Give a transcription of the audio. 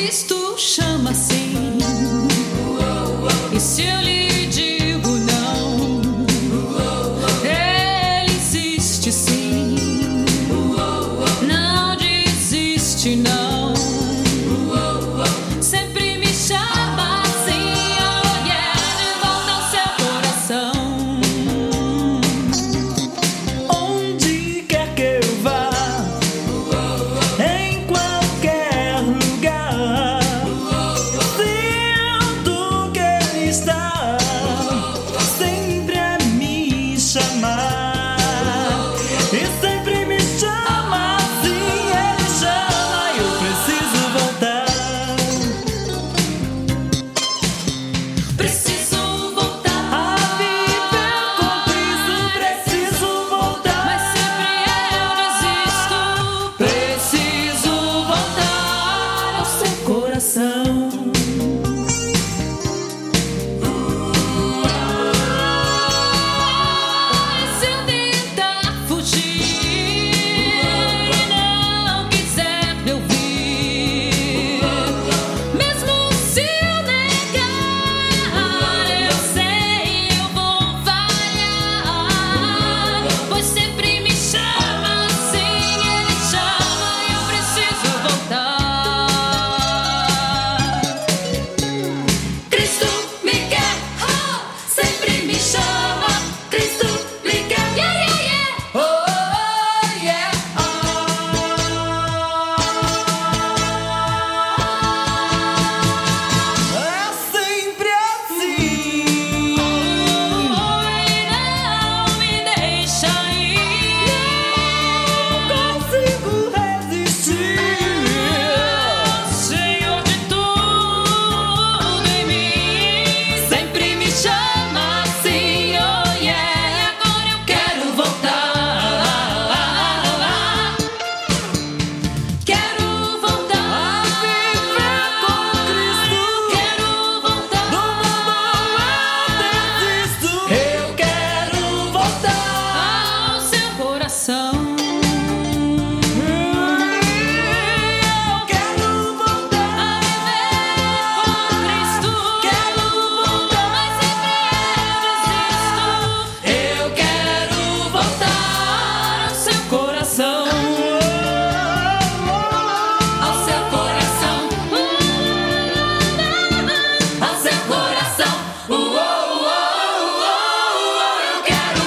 Cristo chama sim. E se eu lhe digo não, Ele existe sim. Não desiste não. Sempre me chama assim, oh yeah, de volta ao seu coração. Onde quer que eu vá, em qualquer lugar, sinto que Ele está sempre a me chamar. E sempre me chama assim, Ele chama, eu preciso voltar. Preciso voltar A viver com Cristo, preciso voltar. mas sempre eu desisto. Preciso voltar ao seu coração. Se eu tentar fugir e não quiser me ouvir, mesmo se eu negar, eu sei eu vou falhar, pois sempre me chama assim, Ele chama e eu preciso voltar. Cristo me quer, oh, sempre me chama. Cristo me quer, yeah, yeah, yeah. Oh, yeah, É sempre assim. oh, Ele não me deixa ir. Não consigo resistir. Senhor de tudo em mim, sempre me chama assim, oh yeah. E agora eu quero voltar. Quero voltar A viver com Cristo, Quero voltar. no mundo eu desisto. Eu quero voltar. Ao seu coração. Eu quero voltar. Com Cristo. Quero voltar. Mas sempre eu desisto. Eu quero voltar ao seu coração. Ao seu coração. Ao seu coração. Eu quero